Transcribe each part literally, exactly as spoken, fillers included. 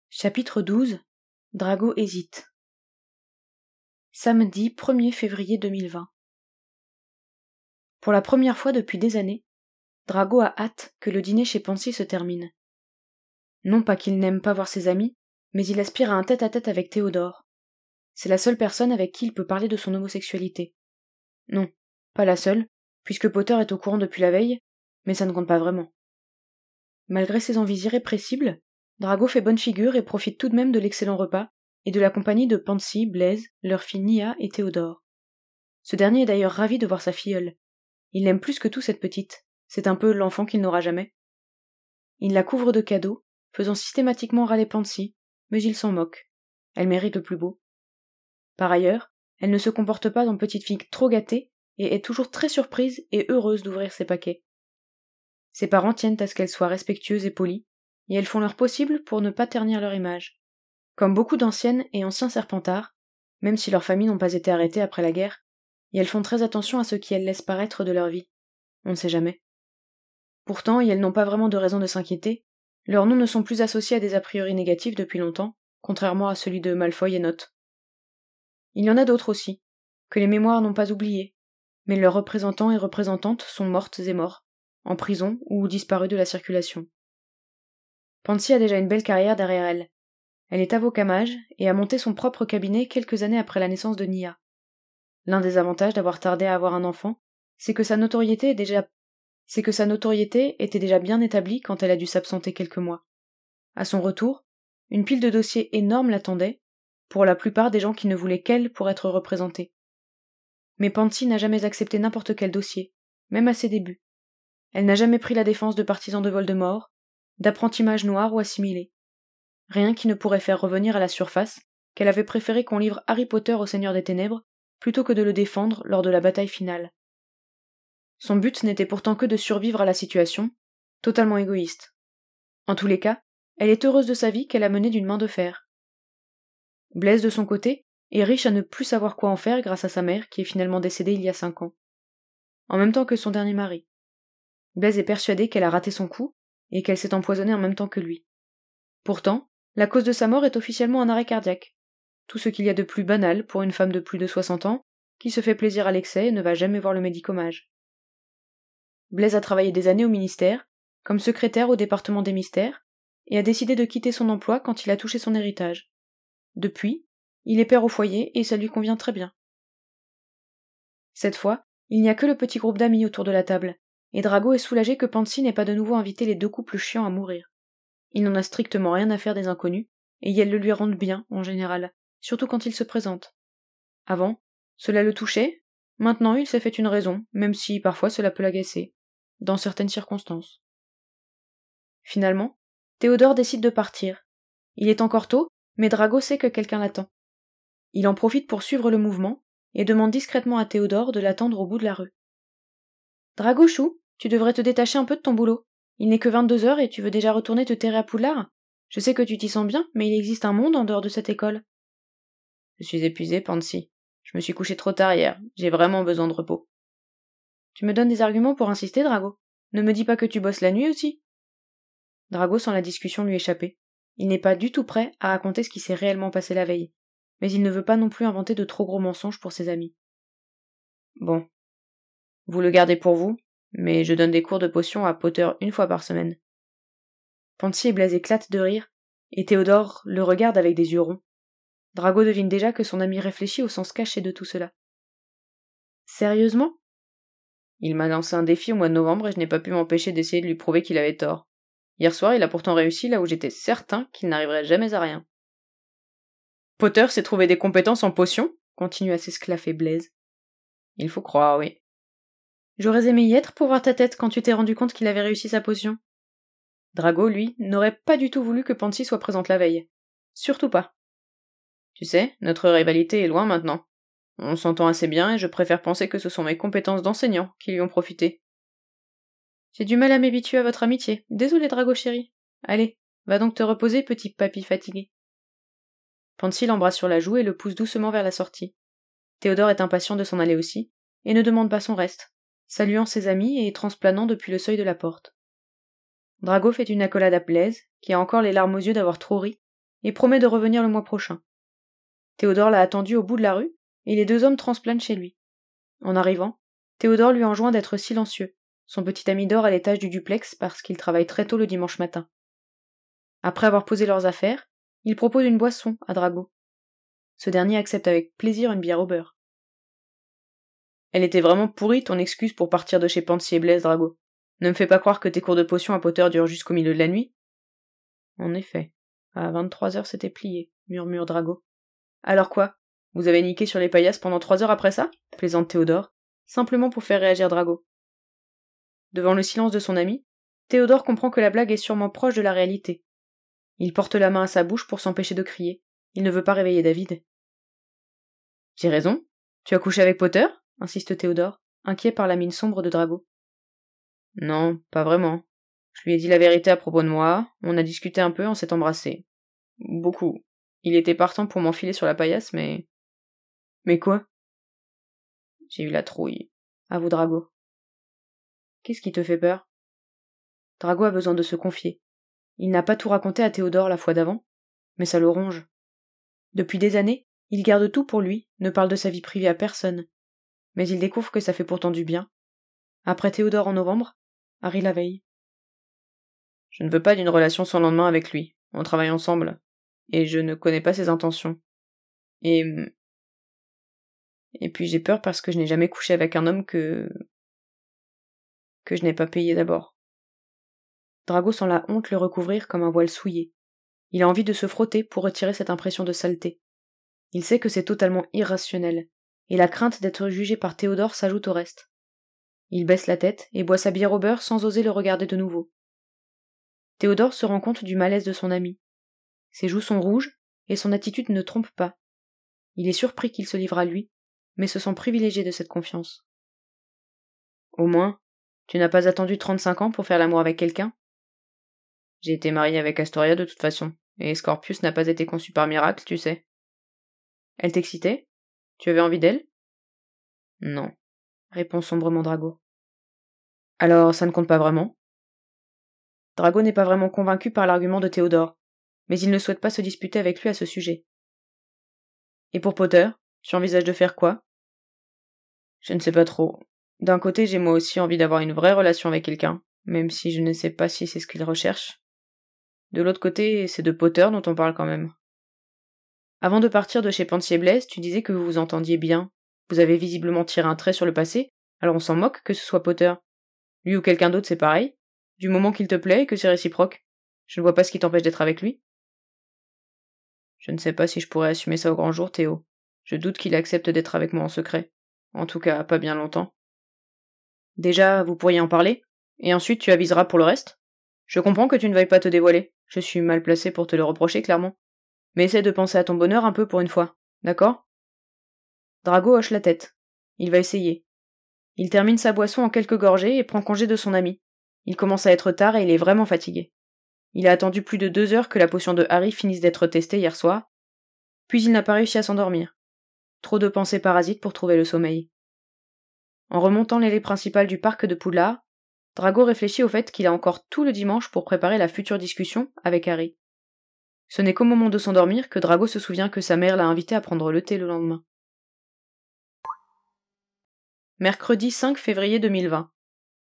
Chapitre douze. Drago hésite. Samedi premier février deux mille vingt. Pour la première fois depuis des années, Drago a hâte que le dîner chez Pansy se termine. Non pas qu'il n'aime pas voir ses amis, mais il aspire à un tête-à-tête avec Théodore. C'est la seule personne avec qui il peut parler de son homosexualité. Non, pas la seule, puisque Potter est au courant depuis la veille, mais ça ne compte pas vraiment. Malgré ses envies irrépressibles, Drago fait bonne figure et profite tout de même de l'excellent repas et de la compagnie de Pansy, Blaise, leur fille Nia et Théodore. Ce dernier est d'ailleurs ravi de voir sa filleule. Il l'aime plus que tout cette petite, c'est un peu l'enfant qu'il n'aura jamais. Il la couvre de cadeaux, faisant systématiquement râler Pansy, mais il s'en moque. Elle mérite le plus beau. Par ailleurs, elle ne se comporte pas en petite fille trop gâtée et est toujours très surprise et heureuse d'ouvrir ses paquets. Ses parents tiennent à ce qu'elle soit respectueuse et polie, et elles font leur possible pour ne pas ternir leur image. Comme beaucoup d'anciennes et anciens serpentards, même si leurs familles n'ont pas été arrêtées après la guerre, et elles font très attention à ce qu'elles laissent paraître de leur vie. On ne sait jamais. Pourtant, et elles n'ont pas vraiment de raison de s'inquiéter, leurs noms ne sont plus associés à des a priori négatifs depuis longtemps, contrairement à celui de Malfoy et Nott. Il y en a d'autres aussi, que les mémoires n'ont pas oubliés, mais leurs représentants et représentantes sont mortes et morts, en prison ou disparus de la circulation. Pansy a déjà une belle carrière derrière elle. Elle est avocat mage et a monté son propre cabinet quelques années après la naissance de Nia. L'un des avantages d'avoir tardé à avoir un enfant, c'est que sa notoriété est déjà... c'est que sa notoriété était déjà bien établie quand elle a dû s'absenter quelques mois. À son retour, une pile de dossiers énormes l'attendait, pour la plupart des gens qui ne voulaient qu'elle pour être représentés. Mais Pansy n'a jamais accepté n'importe quel dossier, même à ses débuts. Elle n'a jamais pris la défense de partisans de Voldemort, d'apprentis mages noirs ou assimilés. Rien qui ne pourrait faire revenir à la surface qu'elle avait préféré qu'on livre Harry Potter au Seigneur des Ténèbres plutôt que de le défendre lors de la bataille finale. Son but n'était pourtant que de survivre à la situation, totalement égoïste. En tous les cas, elle est heureuse de sa vie qu'elle a menée d'une main de fer. Blaise, de son côté, est riche à ne plus savoir quoi en faire grâce à sa mère qui est finalement décédée il y a cinq ans. En même temps que son dernier mari. Blaise est persuadée qu'elle a raté son coup et qu'elle s'est empoisonnée en même temps que lui. Pourtant, la cause de sa mort est officiellement un arrêt cardiaque. Tout ce qu'il y a de plus banal pour une femme de plus de soixante ans, qui se fait plaisir à l'excès et ne va jamais voir le médicomage. Blaise a travaillé des années au ministère, comme secrétaire au département des mystères, et a décidé de quitter son emploi quand il a touché son héritage. Depuis, il est père au foyer et ça lui convient très bien. Cette fois, il n'y a que le petit groupe d'amis autour de la table, et Drago est soulagé que Pansy n'ait pas de nouveau invité les deux couples chiants à mourir. Il n'en a strictement rien à faire des inconnus, et elles le lui rendent bien, en général, surtout quand il se présente. Avant, cela le touchait, maintenant il s'est fait une raison, même si parfois cela peut l'agacer, dans certaines circonstances. Finalement, Théodore décide de partir. Il est encore tôt, mais Drago sait que quelqu'un l'attend. Il en profite pour suivre le mouvement, et demande discrètement à Théodore de l'attendre au bout de la rue. Drago chou, tu devrais te détacher un peu de ton boulot. Il n'est que vingt-deux heures et tu veux déjà retourner te terrer à Poudlard? Je sais que tu t'y sens bien, mais il existe un monde en dehors de cette école. Je suis épuisée, Pansy. Je me suis couchée trop tard hier. J'ai vraiment besoin de repos. Tu me donnes des arguments pour insister, Drago. Ne me dis pas que tu bosses la nuit aussi. Drago sent la discussion lui échapper. Il n'est pas du tout prêt à raconter ce qui s'est réellement passé la veille, mais il ne veut pas non plus inventer de trop gros mensonges pour ses amis. Bon. Vous le gardez pour vous, mais je donne des cours de potions à Potter une fois par semaine. Pansy et Blaise éclatent de rire, et Théodore le regarde avec des yeux ronds. Drago devine déjà que son ami réfléchit au sens caché de tout cela. Sérieusement? Il m'a lancé un défi au mois de novembre et je n'ai pas pu m'empêcher d'essayer de lui prouver qu'il avait tort. Hier soir, il a pourtant réussi là où j'étais certain qu'il n'arriverait jamais à rien. Potter s'est trouvé des compétences en potions, continue à s'esclaffer Blaise. Il faut croire, oui. J'aurais aimé y être pour voir ta tête quand tu t'es rendu compte qu'il avait réussi sa potion. Drago, lui, n'aurait pas du tout voulu que Pansy soit présente la veille. Surtout pas. Tu sais, notre rivalité est loin maintenant. On s'entend assez bien et je préfère penser que ce sont mes compétences d'enseignant qui lui ont profité. J'ai du mal à m'habituer à votre amitié. Désolé, Drago chéri. Allez, va donc te reposer, petit papy fatigué. Pansy l'embrasse sur la joue et le pousse doucement vers la sortie. Théodore est impatient de s'en aller aussi, et ne demande pas son reste, saluant ses amis et transplanant depuis le seuil de la porte. Drago fait une accolade à Blaise, qui a encore les larmes aux yeux d'avoir trop ri, et promet de revenir le mois prochain. Théodore l'a attendu au bout de la rue, et les deux hommes transplanent chez lui. En arrivant, Théodore lui enjoint d'être silencieux. Son petit ami dort à l'étage du duplex parce qu'il travaille très tôt le dimanche matin. Après avoir posé leurs affaires, il propose une boisson à Drago. Ce dernier accepte avec plaisir une bière au beurre. Elle était vraiment pourrie ton excuse pour partir de chez Pansy et Blaise, Drago. Ne me fais pas croire que tes cours de potions à Potter durent jusqu'au milieu de la nuit. En effet, à vingt-trois heures c'était plié, murmure Drago. Alors quoi? Vous avez niqué sur les paillasses pendant trois heures après ça? Plaisante Théodore, simplement pour faire réagir Drago. Devant le silence de son ami, Théodore comprend que la blague est sûrement proche de la réalité. Il porte la main à sa bouche pour s'empêcher de crier. Il ne veut pas réveiller David. J'ai raison. Tu as couché avec Potter? Insiste Théodore, inquiet par la mine sombre de Drago. Non, pas vraiment. Je lui ai dit la vérité à propos de moi, on a discuté un peu, on s'est embrassé. Beaucoup. Il était partant pour m'enfiler sur la paillasse, mais... Mais quoi? J'ai eu la trouille, avoue Drago. Qu'est-ce qui te fait peur? Drago a besoin de se confier. Il n'a pas tout raconté à Théodore la fois d'avant, mais ça le ronge. Depuis des années, il garde tout pour lui, ne parle de sa vie privée à personne. Mais il découvre que ça fait pourtant du bien. Après Théodore en novembre, Harry la veille. Je ne veux pas d'une relation sans lendemain avec lui. On travaille ensemble. Et je ne connais pas ses intentions. Et... Et puis j'ai peur parce que je n'ai jamais couché avec un homme que... que je n'ai pas payé d'abord. Drago sent la honte le recouvrir comme un voile souillé. Il a envie de se frotter pour retirer cette impression de saleté. Il sait que c'est totalement irrationnel, et la crainte d'être jugé par Théodore s'ajoute au reste. Il baisse la tête et boit sa bière au beurre sans oser le regarder de nouveau. Théodore se rend compte du malaise de son ami. Ses joues sont rouges, et son attitude ne trompe pas. Il est surpris qu'il se livre à lui, mais se sent privilégié de cette confiance. Au moins, tu n'as pas attendu trente-cinq ans pour faire l'amour avec quelqu'un? J'ai été marié avec Astoria de toute façon, et Scorpius n'a pas été conçu par miracle, tu sais. Elle t'excitait? Tu avais envie d'elle? Non, répond sombrement Drago. Alors ça ne compte pas vraiment? Drago n'est pas vraiment convaincu par l'argument de Théodore, mais il ne souhaite pas se disputer avec lui à ce sujet. Et pour Potter, tu envisages de faire quoi? Je ne sais pas trop. D'un côté, j'ai moi aussi envie d'avoir une vraie relation avec quelqu'un, même si je ne sais pas si c'est ce qu'il recherche. De l'autre côté, c'est de Potter dont on parle quand même. Avant de partir de chez Pansy et Blaise, tu disais que vous vous entendiez bien. Vous avez visiblement tiré un trait sur le passé, alors on s'en moque que ce soit Potter. Lui ou quelqu'un d'autre, c'est pareil. Du moment qu'il te plaît et que c'est réciproque. Je ne vois pas ce qui t'empêche d'être avec lui. Je ne sais pas si je pourrais assumer ça au grand jour, Théo. Je doute qu'il accepte d'être avec moi en secret. En tout cas, pas bien longtemps. Déjà, vous pourriez en parler, et ensuite tu aviseras pour le reste. Je comprends que tu ne veuilles pas te dévoiler. Je suis mal placé pour te le reprocher, clairement. Mais essaie de penser à ton bonheur un peu pour une fois, d'accord? Drago hoche la tête. Il va essayer. Il termine sa boisson en quelques gorgées et prend congé de son ami. Il commence à être tard et il est vraiment fatigué. Il a attendu plus de deux heures que la potion de Harry finisse d'être testée hier soir, puis il n'a pas réussi à s'endormir. Trop de pensées parasites pour trouver le sommeil. En remontant l'allée principale du parc de Poudlard, Drago réfléchit au fait qu'il a encore tout le dimanche pour préparer la future discussion avec Harry. Ce n'est qu'au moment de s'endormir que Drago se souvient que sa mère l'a invité à prendre le thé le lendemain. Mercredi cinq février deux mille vingt.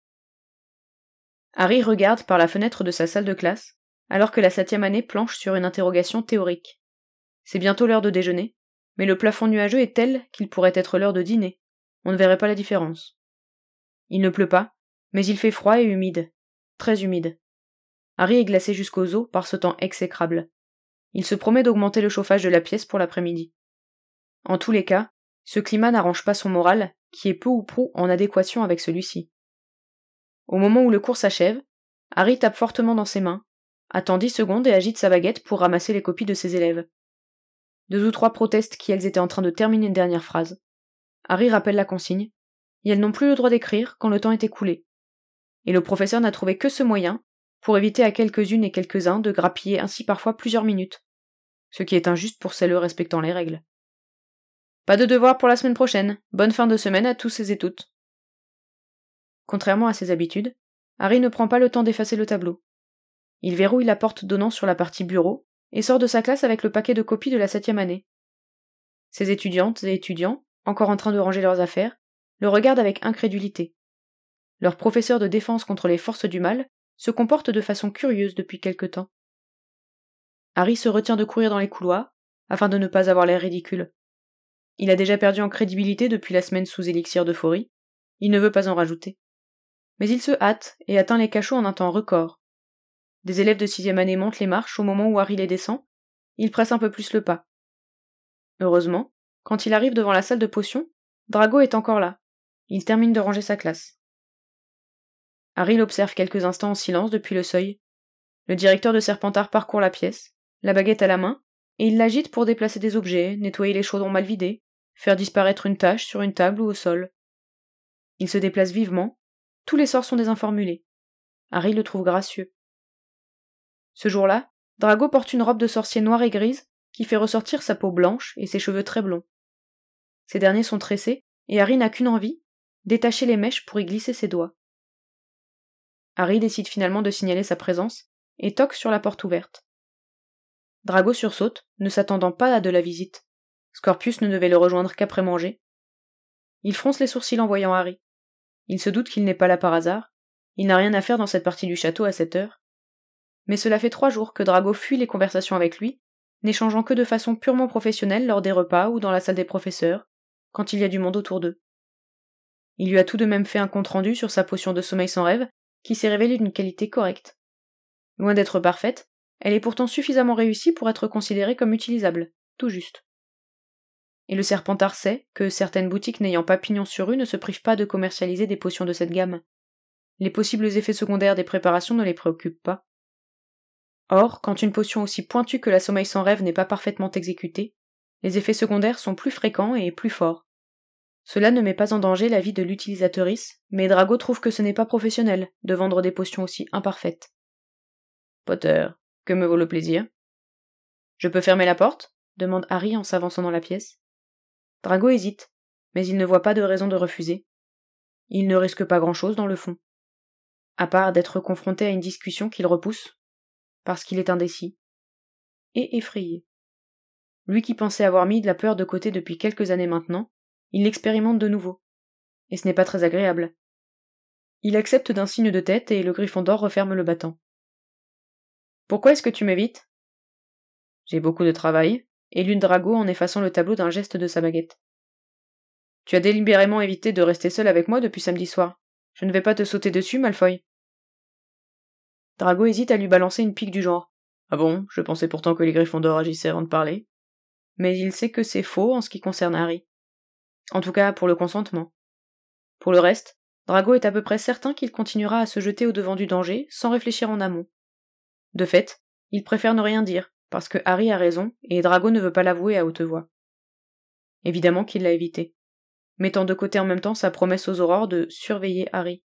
Harry regarde par la fenêtre de sa salle de classe, alors que la septième année planche sur une interrogation théorique. C'est bientôt l'heure de déjeuner, mais le plafond nuageux est tel qu'il pourrait être l'heure de dîner. On ne verrait pas la différence. Il ne pleut pas, mais il fait froid et humide. Très humide. Harry est glacé jusqu'aux os par ce temps exécrable. Il se promet d'augmenter le chauffage de la pièce pour l'après-midi. En tous les cas, ce climat n'arrange pas son moral, qui est peu ou prou en adéquation avec celui-ci. Au moment où le cours s'achève, Harry tape fortement dans ses mains, attend dix secondes et agite sa baguette pour ramasser les copies de ses élèves. Deux ou trois protestent qu'elles étaient en train de terminer une dernière phrase. Harry rappelle la consigne, et elles n'ont plus le droit d'écrire quand le temps est écoulé. Et le professeur n'a trouvé que ce moyen pour éviter à quelques-unes et quelques-uns de grappiller ainsi parfois plusieurs minutes, ce qui est injuste pour celles respectant les règles. Pas de devoir pour la semaine prochaine. Bonne fin de semaine à tous et toutes. Contrairement à ses habitudes, Harry ne prend pas le temps d'effacer le tableau. Il verrouille la porte donnant sur la partie bureau et sort de sa classe avec le paquet de copies de la septième année. Ses étudiantes et étudiants, encore en train de ranger leurs affaires, le regardent avec incrédulité. Leur professeur de défense contre les forces du mal se comporte de façon curieuse depuis quelque temps. Harry se retient de courir dans les couloirs, afin de ne pas avoir l'air ridicule. Il a déjà perdu en crédibilité depuis la semaine sous élixir d'euphorie, il ne veut pas en rajouter. Mais il se hâte et atteint les cachots en un temps record. Des élèves de sixième année montent les marches au moment où Harry les descend, il presse un peu plus le pas. Heureusement, quand il arrive devant la salle de potions, Drago est encore là. Il termine de ranger sa classe. Harry l'observe quelques instants en silence depuis le seuil. Le directeur de Serpentard parcourt la pièce, la baguette à la main, et il l'agite pour déplacer des objets, nettoyer les chaudrons mal vidés, faire disparaître une tache sur une table ou au sol. Il se déplace vivement, tous les sorts sont désinformulés. Harry le trouve gracieux. Ce jour-là, Drago porte une robe de sorcier noire et grise qui fait ressortir sa peau blanche et ses cheveux très blonds. Ces derniers sont tressés, et Harry n'a qu'une envie, détacher les mèches pour y glisser ses doigts. Harry décide finalement de signaler sa présence, et toque sur la porte ouverte. Drago sursaute, ne s'attendant pas à de la visite. Scorpius ne devait le rejoindre qu'après manger. Il fronce les sourcils en voyant Harry. Il se doute qu'il n'est pas là par hasard, il n'a rien à faire dans cette partie du château à cette heure. Mais cela fait trois jours que Drago fuit les conversations avec lui, n'échangeant que de façon purement professionnelle lors des repas ou dans la salle des professeurs, quand il y a du monde autour d'eux. Il lui a tout de même fait un compte-rendu sur sa potion de sommeil sans rêve, qui s'est révélée d'une qualité correcte. Loin d'être parfaite, elle est pourtant suffisamment réussie pour être considérée comme utilisable, tout juste. Et le Serpentard sait que certaines boutiques n'ayant pas pignon sur rue ne se privent pas de commercialiser des potions de cette gamme. Les possibles effets secondaires des préparations ne les préoccupent pas. Or, quand une potion aussi pointue que la sommeil sans rêve n'est pas parfaitement exécutée, les effets secondaires sont plus fréquents et plus forts. Cela ne met pas en danger la vie de l'utilisatrice, mais Drago trouve que ce n'est pas professionnel de vendre des potions aussi imparfaites. Potter, que me vaut le plaisir ? Je peux fermer la porte ? Demande Harry en s'avançant dans la pièce. Drago hésite, mais il ne voit pas de raison de refuser. Il ne risque pas grand-chose dans le fond, à part d'être confronté à une discussion qu'il repousse, parce qu'il est indécis, et effrayé. Lui qui pensait avoir mis de la peur de côté depuis quelques années maintenant, il l'expérimente de nouveau, et ce n'est pas très agréable. Il accepte d'un signe de tête et le Gryffondor referme le battant. Pourquoi est-ce que tu m'évites ? J'ai beaucoup de travail, élut Drago en effaçant le tableau d'un geste de sa baguette. Tu as délibérément évité de rester seul avec moi depuis samedi soir. Je ne vais pas te sauter dessus, Malfoy. Drago hésite à lui balancer une pique du genre. Ah bon, je pensais pourtant que les Gryffondors agissaient avant de parler. Mais il sait que c'est faux en ce qui concerne Harry. En tout cas, pour le consentement. Pour le reste, Drago est à peu près certain qu'il continuera à se jeter au devant du danger sans réfléchir en amont. De fait, il préfère ne rien dire, parce que Harry a raison et Drago ne veut pas l'avouer à haute voix. Évidemment qu'il l'a évité, mettant de côté en même temps sa promesse aux aurores de surveiller Harry.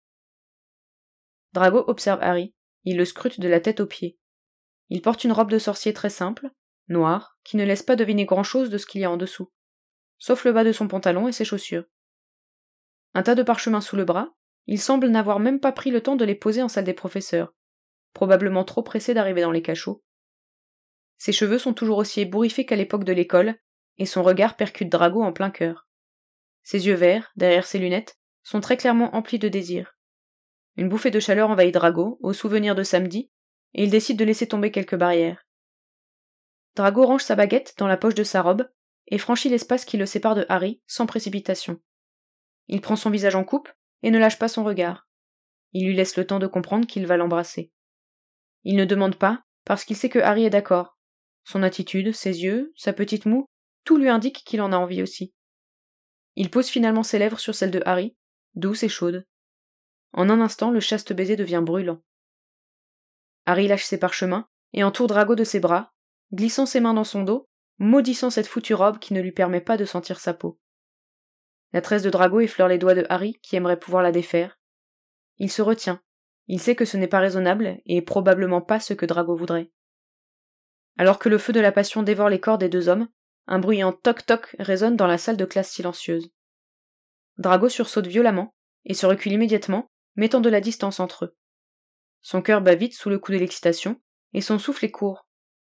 Drago observe Harry, il le scrute de la tête aux pieds. Il porte une robe de sorcier très simple, noire, qui ne laisse pas deviner grand-chose de ce qu'il y a en dessous, sauf le bas de son pantalon et ses chaussures. Un tas de parchemins sous le bras, il semble n'avoir même pas pris le temps de les poser en salle des professeurs, probablement trop pressé d'arriver dans les cachots. Ses cheveux sont toujours aussi ébouriffés qu'à l'époque de l'école, et son regard percute Drago en plein cœur. Ses yeux verts, derrière ses lunettes, sont très clairement emplis de désir. Une bouffée de chaleur envahit Drago, au souvenir de samedi, et il décide de laisser tomber quelques barrières. Drago range sa baguette dans la poche de sa robe, et franchit l'espace qui le sépare de Harry, sans précipitation. Il prend son visage en coupe, et ne lâche pas son regard. Il lui laisse le temps de comprendre qu'il va l'embrasser. Il ne demande pas, parce qu'il sait que Harry est d'accord. Son attitude, ses yeux, sa petite moue, tout lui indique qu'il en a envie aussi. Il pose finalement ses lèvres sur celles de Harry, douces et chaudes. En un instant, le chaste baiser devient brûlant. Harry lâche ses parchemins et entoure Drago de ses bras, glissant ses mains dans son dos, maudissant cette foutue robe qui ne lui permet pas de sentir sa peau. La tresse de Drago effleure les doigts de Harry qui aimerait pouvoir la défaire. Il se retient. Il sait que ce n'est pas raisonnable et probablement pas ce que Drago voudrait. Alors que le feu de la passion dévore les corps des deux hommes, un bruyant toc-toc résonne dans la salle de classe silencieuse. Drago sursaute violemment et se recule immédiatement, mettant de la distance entre eux. Son cœur bat vite sous le coup de l'excitation et son souffle est court.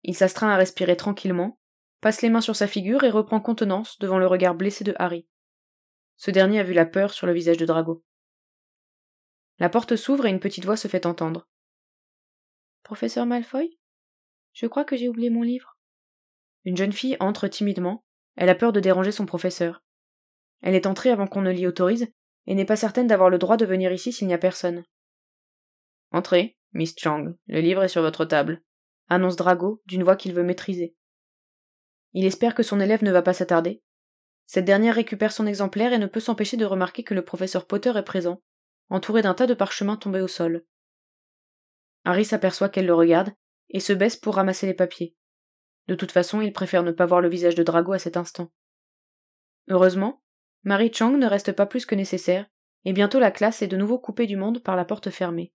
il s'astreint à respirer tranquillement, passe les mains sur sa figure et reprend contenance devant le regard blessé de Harry. Ce dernier a vu la peur sur le visage de Drago. La porte s'ouvre et une petite voix se fait entendre. « Professeur Malfoy ? Je crois que j'ai oublié mon livre. » Une jeune fille entre timidement, elle a peur de déranger son professeur. Elle est entrée avant qu'on ne l'y autorise, et n'est pas certaine d'avoir le droit de venir ici s'il n'y a personne. « Entrez, Miss Chang, le livre est sur votre table », annonce Drago d'une voix qu'il veut maîtriser. Il espère que son élève ne va pas s'attarder. Cette dernière récupère son exemplaire et ne peut s'empêcher de remarquer que le professeur Potter est présent, entouré d'un tas de parchemins tombés au sol. Harry s'aperçoit qu'elle le regarde, et se baisse pour ramasser les papiers. De toute façon, il préfère ne pas voir le visage de Drago à cet instant. Heureusement, Mary Chang ne reste pas plus que nécessaire, et bientôt la classe est de nouveau coupée du monde par la porte fermée.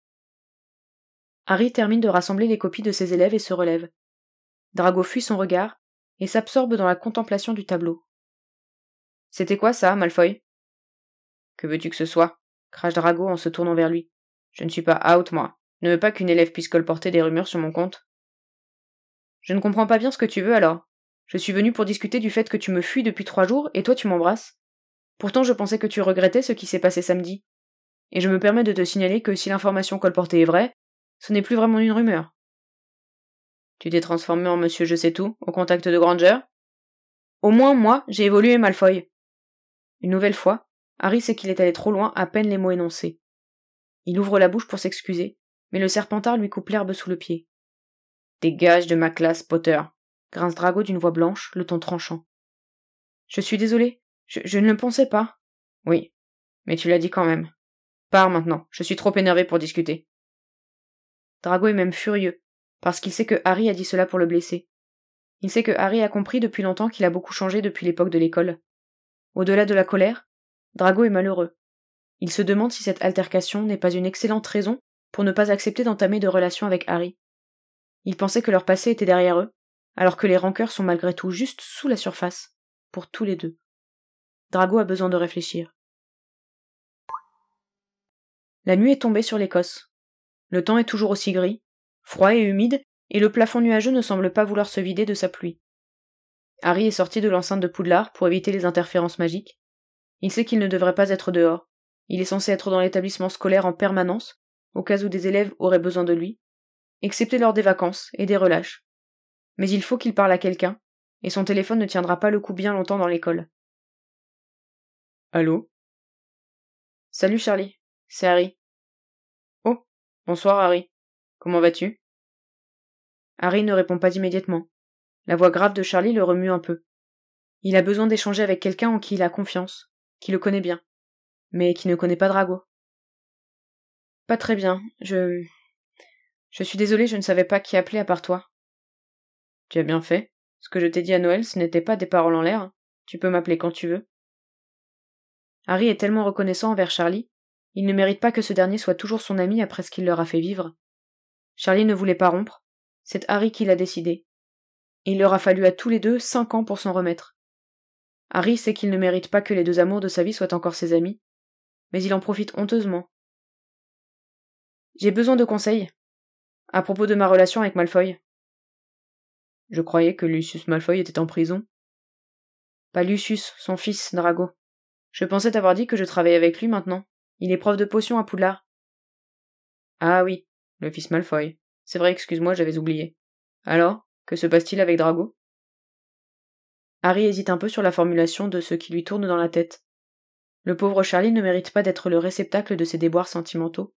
Harry termine de rassembler les copies de ses élèves et se relève. Drago fuit son regard, et s'absorbe dans la contemplation du tableau. « C'était quoi ça, Malfoy ?»« Que veux-tu que ce soit ?» crache Drago en se tournant vers lui. « Je ne suis pas out, moi. Ne veux pas qu'une élève puisse colporter des rumeurs sur mon compte. » « Je ne comprends pas bien ce que tu veux alors. Je suis venu pour discuter du fait que tu me fuis depuis trois jours et toi tu m'embrasses. Pourtant je pensais que tu regrettais ce qui s'est passé samedi. Et je me permets de te signaler que si l'information colportée est vraie, ce n'est plus vraiment une rumeur. » « Tu t'es transformé en monsieur je sais tout, au contact de Granger ? Au moins, moi, j'ai évolué, Malfoy. » Une nouvelle fois, Harry sait qu'il est allé trop loin à peine les mots énoncés. Il ouvre la bouche pour s'excuser, mais le Serpentard lui coupe l'herbe sous le pied. « Dégage de ma classe, Potter !» grince Drago d'une voix blanche, le ton tranchant. « Je suis désolé, je, je ne le pensais pas. »« Oui, mais tu l'as dit quand même. Pars maintenant, je suis trop énervé pour discuter. » Drago est même furieux, parce qu'il sait que Harry a dit cela pour le blesser. Il sait que Harry a compris depuis longtemps qu'il a beaucoup changé depuis l'époque de l'école. Au-delà de la colère, Drago est malheureux. Il se demande si cette altercation n'est pas une excellente raison pour ne pas accepter d'entamer de relations avec Harry. Il pensait que leur passé était derrière eux, alors que les rancœurs sont malgré tout juste sous la surface, pour tous les deux. Drago a besoin de réfléchir. La nuit est tombée sur l'Écosse. Le temps est toujours aussi gris, froid et humide, et le plafond nuageux ne semble pas vouloir se vider de sa pluie. Harry est sorti de l'enceinte de Poudlard pour éviter les interférences magiques. Il sait qu'il ne devrait pas être dehors. Il est censé être dans l'établissement scolaire en permanence, au cas où des élèves auraient besoin de lui, excepté lors des vacances et des relâches. Mais il faut qu'il parle à quelqu'un, et son téléphone ne tiendra pas le coup bien longtemps dans l'école. Allô ? Salut Charlie, c'est Harry. Oh, bonsoir Harry. Comment vas-tu ? Harry ne répond pas immédiatement. La voix grave de Charlie le remue un peu. Il a besoin d'échanger avec quelqu'un en qui il a confiance, qui le connaît bien, mais qui ne connaît pas Drago. Pas très bien, je... Je suis désolée, je ne savais pas qui appeler à part toi. Tu as bien fait. Ce que je t'ai dit à Noël, ce n'était pas des paroles en l'air. Tu peux m'appeler quand tu veux. Harry est tellement reconnaissant envers Charlie, il ne mérite pas que ce dernier soit toujours son ami après ce qu'il leur a fait vivre. Charlie ne voulait pas rompre, c'est Harry qui l'a décidé. Et il leur a fallu à tous les deux cinq ans pour s'en remettre. Harry sait qu'il ne mérite pas que les deux amours de sa vie soient encore ses amis, mais il en profite honteusement. J'ai besoin de conseils, à propos de ma relation avec Malfoy. Je croyais que Lucius Malfoy était en prison. Pas Lucius, son fils, Drago. Je pensais t'avoir dit que je travaillais avec lui maintenant. Il est prof de potions à Poudlard. Ah oui, le fils Malfoy. C'est vrai, excuse-moi, j'avais oublié. Alors, que se passe-t-il avec Drago ? Harry hésite un peu sur la formulation de ce qui lui tourne dans la tête. Le pauvre Charlie ne mérite pas d'être le réceptacle de ses déboires sentimentaux.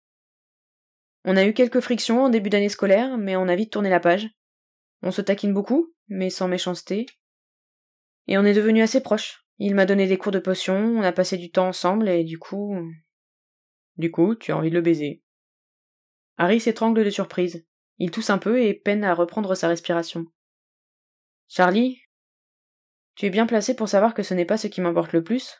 On a eu quelques frictions en début d'année scolaire, mais on a vite tourné la page. On se taquine beaucoup, mais sans méchanceté. Et on est devenus assez proches. Il m'a donné des cours de potions, on a passé du temps ensemble, et du coup... Du coup, tu as envie de le baiser. Harry s'étrangle de surprise. Il tousse un peu et peine à reprendre sa respiration. Charlie, tu es bien placé pour savoir que ce n'est pas ce qui m'importe le plus.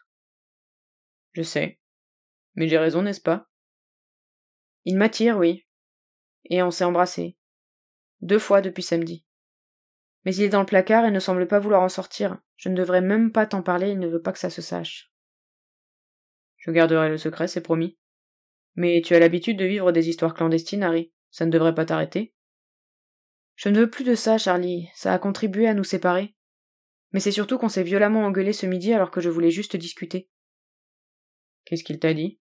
Je sais. Mais j'ai raison, n'est-ce pas ? Il m'attire, oui. Et on s'est embrassés. Deux fois depuis samedi. Mais il est dans le placard et ne semble pas vouloir en sortir. Je ne devrais même pas t'en parler, il ne veut pas que ça se sache. Je garderai le secret, c'est promis. Mais tu as l'habitude de vivre des histoires clandestines, Harry. Ça ne devrait pas t'arrêter. Je ne veux plus de ça, Charlie, ça a contribué à nous séparer. Mais c'est surtout qu'on s'est violemment engueulé ce midi alors que je voulais juste discuter. Qu'est-ce qu'il t'a dit ?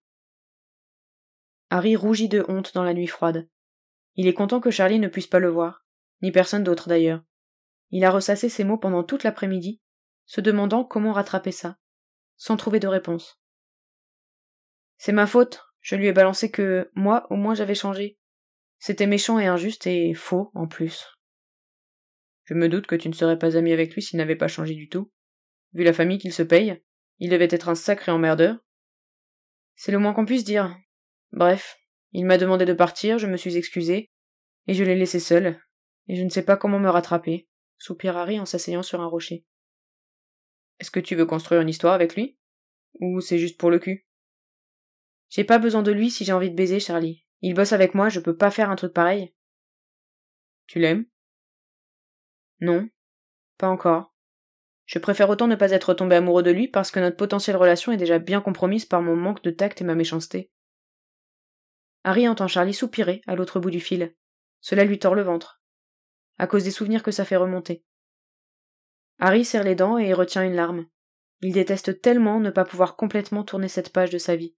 Harry rougit de honte dans la nuit froide. Il est content que Charlie ne puisse pas le voir, ni personne d'autre d'ailleurs. Il a ressassé ces mots pendant toute l'après-midi, se demandant comment rattraper ça, sans trouver de réponse. C'est ma faute, je lui ai balancé que, moi, au moins j'avais changé. C'était méchant et injuste et faux, en plus. Je me doute que tu ne serais pas ami avec lui s'il n'avait pas changé du tout. Vu la famille qu'il se paye, il devait être un sacré emmerdeur. C'est le moins qu'on puisse dire. Bref, il m'a demandé de partir, je me suis excusée, et je l'ai laissé seul, et je ne sais pas comment me rattraper, soupire Harry en s'asseyant sur un rocher. Est-ce que tu veux construire une histoire avec lui ? Ou c'est juste pour le cul ? J'ai pas besoin de lui si j'ai envie de baiser, Charlie. Il bosse avec moi, je peux pas faire un truc pareil. Tu l'aimes ? Non, pas encore. Je préfère autant ne pas être tombé amoureux de lui parce que notre potentielle relation est déjà bien compromise par mon manque de tact et ma méchanceté. Harry entend Charlie soupirer à l'autre bout du fil. Cela lui tord le ventre, à cause des souvenirs que ça fait remonter. Harry serre les dents et retient une larme. Il déteste tellement ne pas pouvoir complètement tourner cette page de sa vie.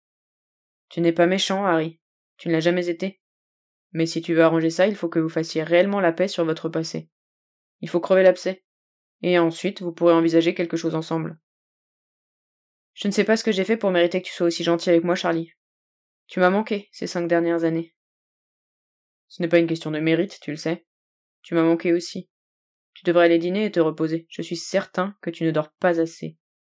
Tu n'es pas méchant, Harry. Tu ne l'as jamais été. Mais si tu veux arranger ça, il faut que vous fassiez réellement la paix sur votre passé. Il faut crever l'abcès. Et ensuite, vous pourrez envisager quelque chose ensemble. Je ne sais pas ce que j'ai fait pour mériter que tu sois aussi gentil avec moi, Charlie. Tu m'as manqué ces cinq dernières années. Ce n'est pas une question de mérite, tu le sais. Tu m'as manqué aussi. Tu devrais aller dîner et te reposer. Je suis certain que tu ne dors pas assez.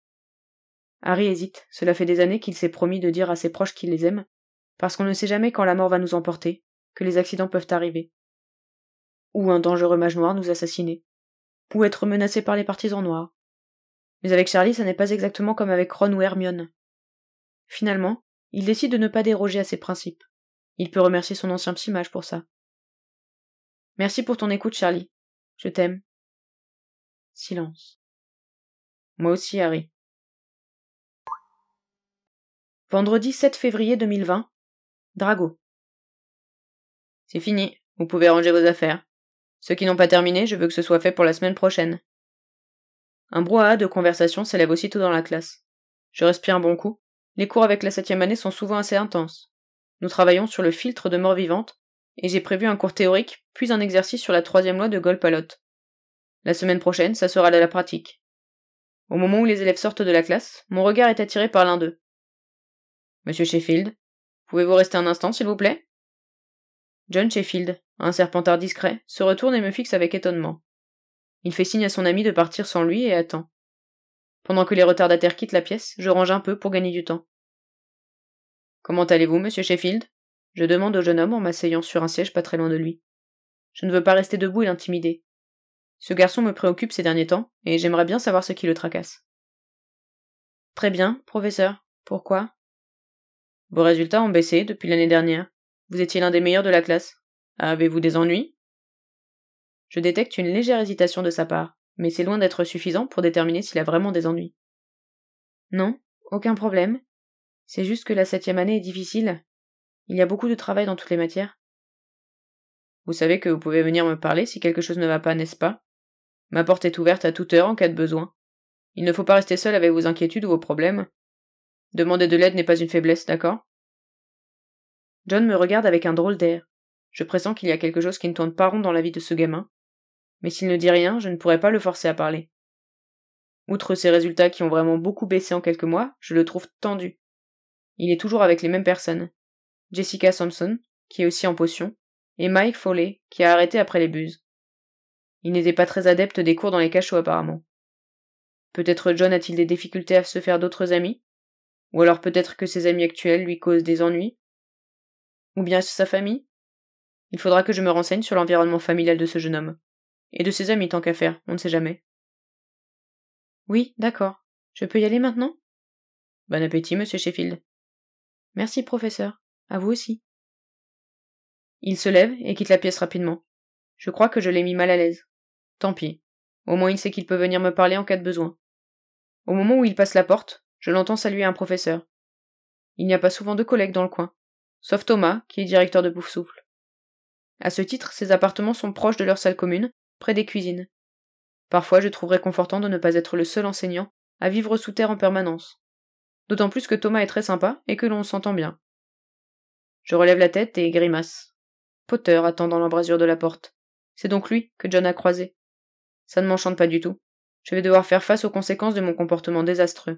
Harry hésite. Cela fait des années qu'il s'est promis de dire à ses proches qu'il les aime, parce qu'on ne sait jamais quand la mort va nous emporter, que les accidents peuvent arriver. Ou un dangereux mage noir nous assassiner. Ou être menacé par les partisans noirs. Mais avec Charlie, ça n'est pas exactement comme avec Ron ou Hermione. Finalement, il décide de ne pas déroger à ses principes. Il peut remercier son ancien psy-mage pour ça. Merci pour ton écoute, Charlie. Je t'aime. Silence. Moi aussi, Harry. Vendredi sept février deux mille vingt. Drago. C'est fini. Vous pouvez ranger vos affaires. Ceux qui n'ont pas terminé, je veux que ce soit fait pour la semaine prochaine. Un brouhaha de conversation s'élève aussitôt dans la classe. Je respire un bon coup. Les cours avec la septième année sont souvent assez intenses. Nous travaillons sur le filtre de mort vivante, et j'ai prévu un cours théorique, puis un exercice sur la troisième loi de Golpalot. La semaine prochaine, ça sera de la pratique. Au moment où les élèves sortent de la classe, mon regard est attiré par l'un d'eux. Monsieur Sheffield, pouvez-vous rester un instant, s'il vous plaît ? John Sheffield, un serpentard discret, se retourne et me fixe avec étonnement. Il fait signe à son ami de partir sans lui et attend. Pendant que les retardataires quittent la pièce, je range un peu pour gagner du temps. Comment allez-vous, monsieur Sheffield ? Je demande au jeune homme en m'asseyant sur un siège pas très loin de lui. Je ne veux pas rester debout et l'intimider. Ce garçon me préoccupe ces derniers temps, et j'aimerais bien savoir ce qui le tracasse. Très bien, professeur. Pourquoi ? Vos résultats ont baissé depuis l'année dernière. Vous étiez l'un des meilleurs de la classe. Avez-vous des ennuis ? Je détecte une légère hésitation de sa part, mais c'est loin d'être suffisant pour déterminer s'il a vraiment des ennuis. Non, aucun problème. C'est juste que la septième année est difficile. Il y a beaucoup de travail dans toutes les matières. Vous savez que vous pouvez venir me parler si quelque chose ne va pas, n'est-ce pas ? Ma porte est ouverte à toute heure en cas de besoin. Il ne faut pas rester seul avec vos inquiétudes ou vos problèmes. Demander de l'aide n'est pas une faiblesse, d'accord ? John me regarde avec un drôle d'air. Je pressens qu'il y a quelque chose qui ne tourne pas rond dans la vie de ce gamin. Mais s'il ne dit rien, je ne pourrai pas le forcer à parler. Outre ses résultats qui ont vraiment beaucoup baissé en quelques mois, je le trouve tendu. Il est toujours avec les mêmes personnes. Jessica Sampson, qui est aussi en potion, et Mike Foley, qui a arrêté après les buses. Il n'était pas très adepte des cours dans les cachots apparemment. Peut-être John a-t-il des difficultés à se faire d'autres amis ? Ou alors peut-être que ses amis actuels lui causent des ennuis ? Ou bien est-ce sa famille ? Il faudra que je me renseigne sur l'environnement familial de ce jeune homme. Et de ses amis tant qu'à faire, on ne sait jamais. Oui, d'accord. Je peux y aller maintenant ? Bon appétit, monsieur Sheffield. Merci, professeur. À vous aussi. Il se lève et quitte la pièce rapidement. Je crois que je l'ai mis mal à l'aise. Tant pis. Au moins il sait qu'il peut venir me parler en cas de besoin. Au moment où il passe la porte, je l'entends saluer un professeur. Il n'y a pas souvent de collègues dans le coin, sauf Thomas, qui est directeur de Poufsouffle. À ce titre, ces appartements sont proches de leur salle commune, près des cuisines. Parfois, je trouve réconfortant de ne pas être le seul enseignant à vivre sous terre en permanence. D'autant plus que Thomas est très sympa et que l'on s'entend bien. Je relève la tête et grimace. Potter attend dans l'embrasure de la porte. C'est donc lui que John a croisé. Ça ne m'enchante pas du tout. Je vais devoir faire face aux conséquences de mon comportement désastreux.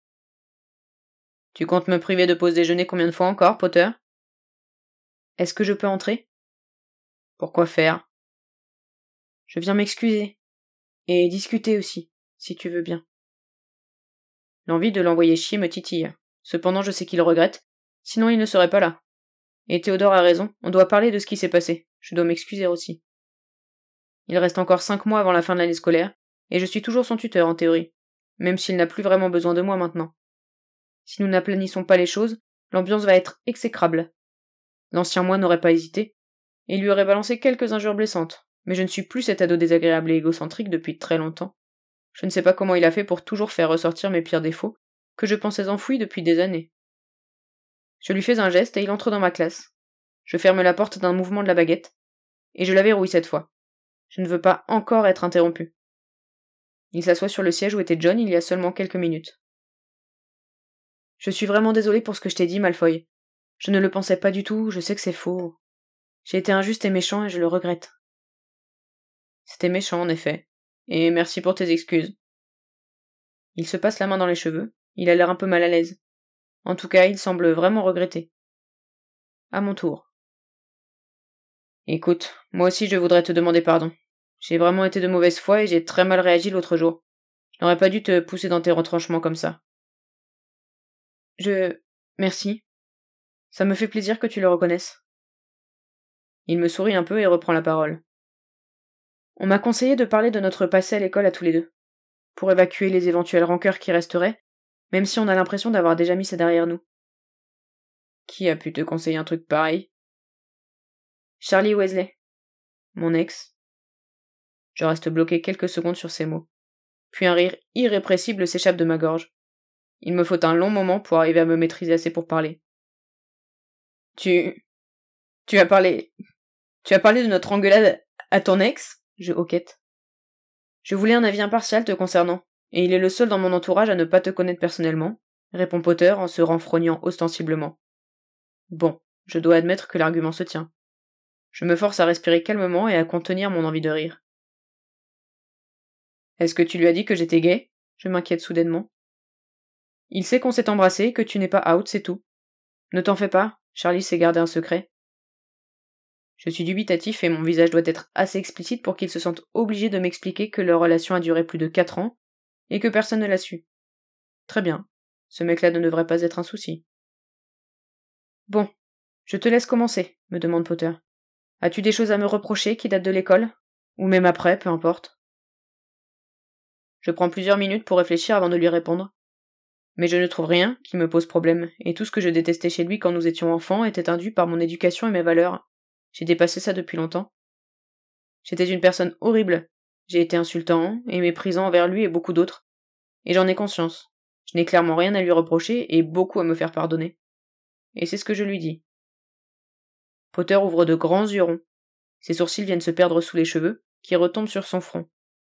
Tu comptes me priver de pause déjeuner combien de fois encore, Potter ? Est-ce que je peux entrer ? Pourquoi faire ? Je viens m'excuser. Et discuter aussi, si tu veux bien. L'envie de l'envoyer chier me titille. Cependant, je sais qu'il regrette, sinon il ne serait pas là. Et Théodore a raison, on doit parler de ce qui s'est passé. Je dois m'excuser aussi. Il reste encore cinq mois avant la fin de l'année scolaire, et je suis toujours son tuteur en théorie, même s'il n'a plus vraiment besoin de moi maintenant. Si nous n'aplanissons pas les choses, l'ambiance va être exécrable. L'ancien moi n'aurait pas hésité, et lui aurait balancé quelques injures blessantes, mais je ne suis plus cet ado désagréable et égocentrique depuis très longtemps. Je ne sais pas comment il a fait pour toujours faire ressortir mes pires défauts, que je pensais enfouis depuis des années. Je lui fais un geste et il entre dans ma classe. Je ferme la porte d'un mouvement de la baguette, et je la verrouille cette fois. Je ne veux pas encore être interrompu. Il s'assoit sur le siège où était John il y a seulement quelques minutes. Je suis vraiment désolé pour ce que je t'ai dit, Malfoy. Je ne le pensais pas du tout, je sais que c'est faux. J'ai été injuste et méchant et je le regrette. C'était méchant, en effet. Et merci pour tes excuses. Il se passe la main dans les cheveux, il a l'air un peu mal à l'aise. En tout cas, il semble vraiment regretter. À mon tour. Écoute, moi aussi je voudrais te demander pardon. J'ai vraiment été de mauvaise foi et j'ai très mal réagi l'autre jour. Je n'aurais pas dû te pousser dans tes retranchements comme ça. Je... Merci. Ça me fait plaisir que tu le reconnaisses. Il me sourit un peu et reprend la parole. On m'a conseillé de parler de notre passé à l'école à tous les deux, pour évacuer les éventuelles rancœurs qui resteraient, même si on a l'impression d'avoir déjà mis ça derrière nous. Qui a pu te conseiller un truc pareil ? Charlie Weasley, mon ex. Je reste bloqué quelques secondes sur ces mots. Puis un rire irrépressible s'échappe de ma gorge. Il me faut un long moment pour arriver à me maîtriser assez pour parler. Tu... Tu as parlé... Tu as parlé de notre engueulade à ton ex ? Je hoquette. Je voulais un avis impartial te concernant, et il est le seul dans mon entourage à ne pas te connaître personnellement, répond Potter en se renfrognant ostensiblement. Bon, je dois admettre que l'argument se tient. Je me force à respirer calmement et à contenir mon envie de rire. Est-ce que tu lui as dit que j'étais gay ? Je m'inquiète soudainement. Il sait qu'on s'est embrassé et que tu n'es pas out, c'est tout. Ne t'en fais pas, Charlie s'est gardé un secret. Je suis dubitatif et mon visage doit être assez explicite pour qu'il se sente obligé de m'expliquer que leur relation a duré plus de quatre ans et que personne ne l'a su. Très bien, ce mec-là ne devrait pas être un souci. Bon, je te laisse commencer, me demande Potter. As-tu des choses à me reprocher qui datent de l'école ? Ou même après, peu importe. Je prends plusieurs minutes pour réfléchir avant de lui répondre. Mais je ne trouve rien qui me pose problème, et tout ce que je détestais chez lui quand nous étions enfants était induit par mon éducation et mes valeurs. J'ai dépassé ça depuis longtemps. J'étais une personne horrible. J'ai été insultant et méprisant envers lui et beaucoup d'autres. Et j'en ai conscience. Je n'ai clairement rien à lui reprocher et beaucoup à me faire pardonner. Et c'est ce que je lui dis. Potter ouvre de grands yeux ronds. Ses sourcils viennent se perdre sous les cheveux, qui retombent sur son front.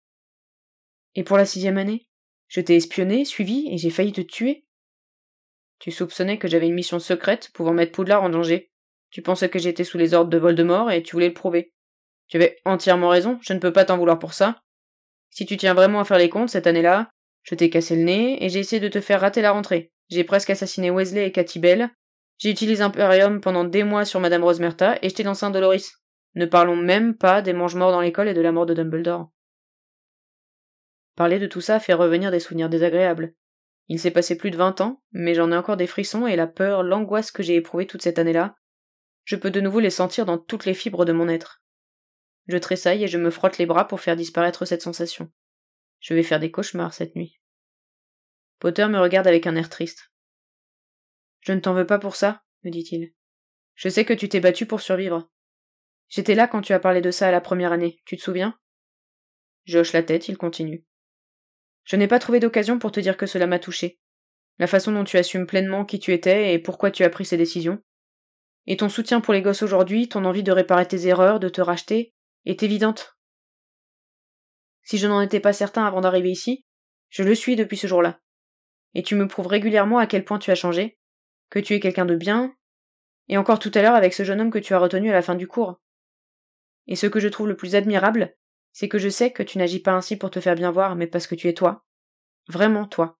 Et pour la sixième année ? Je t'ai espionné, suivi, et j'ai failli te tuer ? Tu soupçonnais que j'avais une mission secrète pouvant mettre Poudlard en danger. Tu pensais que j'étais sous les ordres de Voldemort et tu voulais le prouver. Tu avais entièrement raison, je ne peux pas t'en vouloir pour ça. Si tu tiens vraiment à faire les comptes, cette année-là, je t'ai cassé le nez et j'ai essayé de te faire rater la rentrée. J'ai presque assassiné Weasley et Cathy Bell. J'ai utilisé Imperium pendant des mois sur Madame Rosmerta et je t'ai lancé un Doloris. Ne parlons même pas des mange-morts dans l'école et de la mort de Dumbledore. Parler de tout ça fait revenir des souvenirs désagréables. Il s'est passé plus de vingt ans, mais j'en ai encore des frissons et la peur, l'angoisse que j'ai éprouvée toute cette année-là, je peux de nouveau les sentir dans toutes les fibres de mon être. Je tressaille et je me frotte les bras pour faire disparaître cette sensation. Je vais faire des cauchemars cette nuit. Potter me regarde avec un air triste. Je ne t'en veux pas pour ça, me dit-il. Je sais que tu t'es battu pour survivre. J'étais là quand tu as parlé de ça à la première année, tu te souviens ? Je hoche la tête, il continue. Je n'ai pas trouvé d'occasion pour te dire que cela m'a touché. La façon dont tu assumes pleinement qui tu étais et pourquoi tu as pris ces décisions. Et ton soutien pour les gosses aujourd'hui, ton envie de réparer tes erreurs, de te racheter, est évidente. Si je n'en étais pas certain avant d'arriver ici, je le suis depuis ce jour-là. Et tu me prouves régulièrement à quel point tu as changé, que tu es quelqu'un de bien, et encore tout à l'heure avec ce jeune homme que tu as retenu à la fin du cours. Et ce que je trouve le plus admirable, c'est que je sais que tu n'agis pas ainsi pour te faire bien voir, mais parce que tu es toi. Vraiment toi.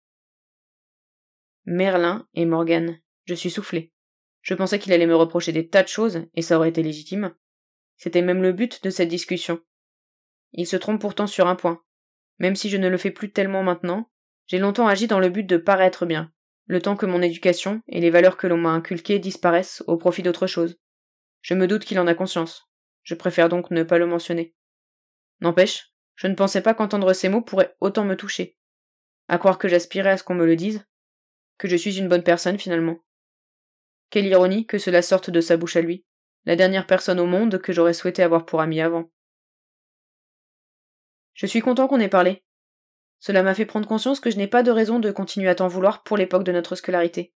Merlin et Morgane, je suis soufflé. Je pensais qu'il allait me reprocher des tas de choses, et ça aurait été légitime. C'était même le but de cette discussion. Il se trompe pourtant sur un point. Même si je ne le fais plus tellement maintenant, j'ai longtemps agi dans le but de paraître bien, le temps que mon éducation et les valeurs que l'on m'a inculquées disparaissent au profit d'autre chose. Je me doute qu'il en a conscience. Je préfère donc ne pas le mentionner. N'empêche, je ne pensais pas qu'entendre ces mots pourrait autant me toucher. À croire que j'aspirais à ce qu'on me le dise, que je suis une bonne personne finalement. Quelle ironie que cela sorte de sa bouche à lui, la dernière personne au monde que j'aurais souhaité avoir pour amie avant. Je suis content qu'on ait parlé. Cela m'a fait prendre conscience que je n'ai pas de raison de continuer à t'en vouloir pour l'époque de notre scolarité.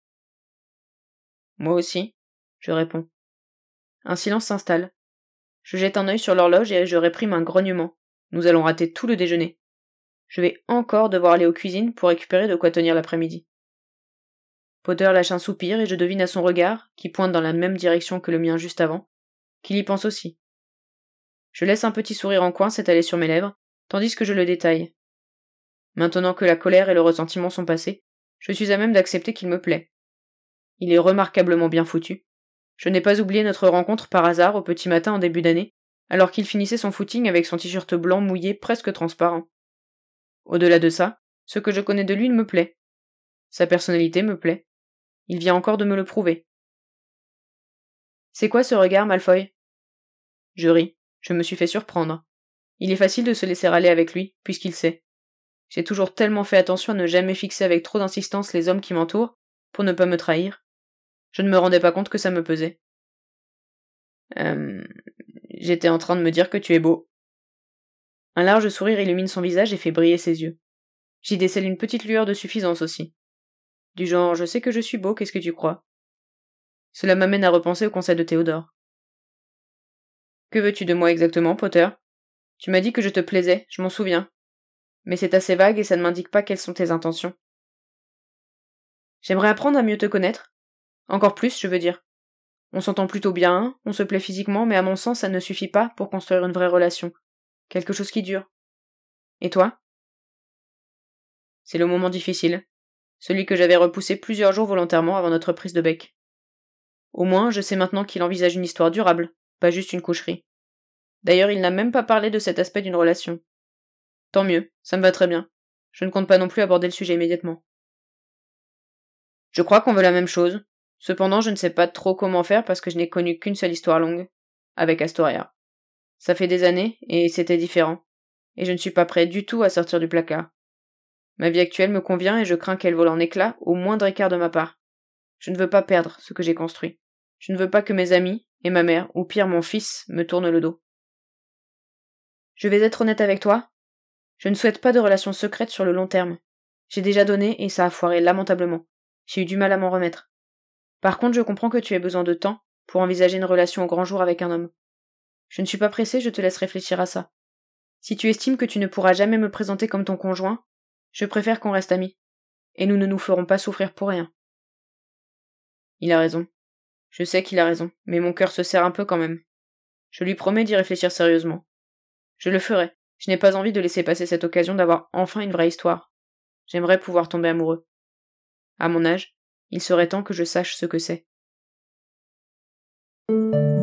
Moi aussi, je réponds. Un silence s'installe. Je jette un œil sur l'horloge et je réprime un grognement. Nous allons rater tout le déjeuner. Je vais encore devoir aller aux cuisines pour récupérer de quoi tenir l'après-midi. Potter lâche un soupir et je devine à son regard, qui pointe dans la même direction que le mien juste avant, qu'il y pense aussi. Je laisse un petit sourire en coin s'étaler sur mes lèvres, tandis que je le détaille. Maintenant que la colère et le ressentiment sont passés, je suis à même d'accepter qu'il me plaît. Il est remarquablement bien foutu. Je n'ai pas oublié notre rencontre par hasard au petit matin en début d'année, alors qu'il finissait son footing avec son t-shirt blanc mouillé presque transparent. Au-delà de ça, ce que je connais de lui me plaît. Sa personnalité me plaît. Il vient encore de me le prouver. C'est quoi ce regard, Malfoy ? Je ris. Je me suis fait surprendre. Il est facile de se laisser aller avec lui, puisqu'il sait. J'ai toujours tellement fait attention à ne jamais fixer avec trop d'insistance les hommes qui m'entourent, pour ne pas me trahir. Je ne me rendais pas compte que ça me pesait. Euh... J'étais en train de me dire que tu es beau. Un large sourire illumine son visage et fait briller ses yeux. J'y décèle une petite lueur de suffisance aussi. Du genre, je sais que je suis beau, qu'est-ce que tu crois ? Cela m'amène à repenser au conseil de Théodore. Que veux-tu de moi exactement, Potter ? Tu m'as dit que je te plaisais, je m'en souviens. Mais c'est assez vague et ça ne m'indique pas quelles sont tes intentions. J'aimerais apprendre à mieux te connaître. Encore plus, je veux dire. On s'entend plutôt bien, on se plaît physiquement, mais à mon sens, ça ne suffit pas pour construire une vraie relation. Quelque chose qui dure. Et toi ? C'est le moment difficile. Celui que j'avais repoussé plusieurs jours volontairement avant notre prise de bec. Au moins, je sais maintenant qu'il envisage une histoire durable, pas juste une coucherie. D'ailleurs, il n'a même pas parlé de cet aspect d'une relation. Tant mieux, ça me va très bien. Je ne compte pas non plus aborder le sujet immédiatement. Je crois qu'on veut la même chose. Cependant, je ne sais pas trop comment faire parce que je n'ai connu qu'une seule histoire longue, avec Astoria. Ça fait des années, et c'était différent. Et je ne suis pas prêt du tout à sortir du placard. Ma vie actuelle me convient et je crains qu'elle vole en éclats au moindre écart de ma part. Je ne veux pas perdre ce que j'ai construit. Je ne veux pas que mes amis, et ma mère, ou pire mon fils, me tournent le dos. Je vais être honnête avec toi. Je ne souhaite pas de relation secrète sur le long terme. J'ai déjà donné et ça a foiré lamentablement. J'ai eu du mal à m'en remettre. Par contre, je comprends que tu aies besoin de temps pour envisager une relation au grand jour avec un homme. Je ne suis pas pressée, je te laisse réfléchir à ça. Si tu estimes que tu ne pourras jamais me présenter comme ton conjoint, je préfère qu'on reste amis. Et nous ne nous ferons pas souffrir pour rien. Il a raison. Je sais qu'il a raison, mais mon cœur se serre un peu quand même. Je lui promets d'y réfléchir sérieusement. Je le ferai. Je n'ai pas envie de laisser passer cette occasion d'avoir enfin une vraie histoire. J'aimerais pouvoir tomber amoureux. À mon âge, il serait temps que je sache ce que c'est.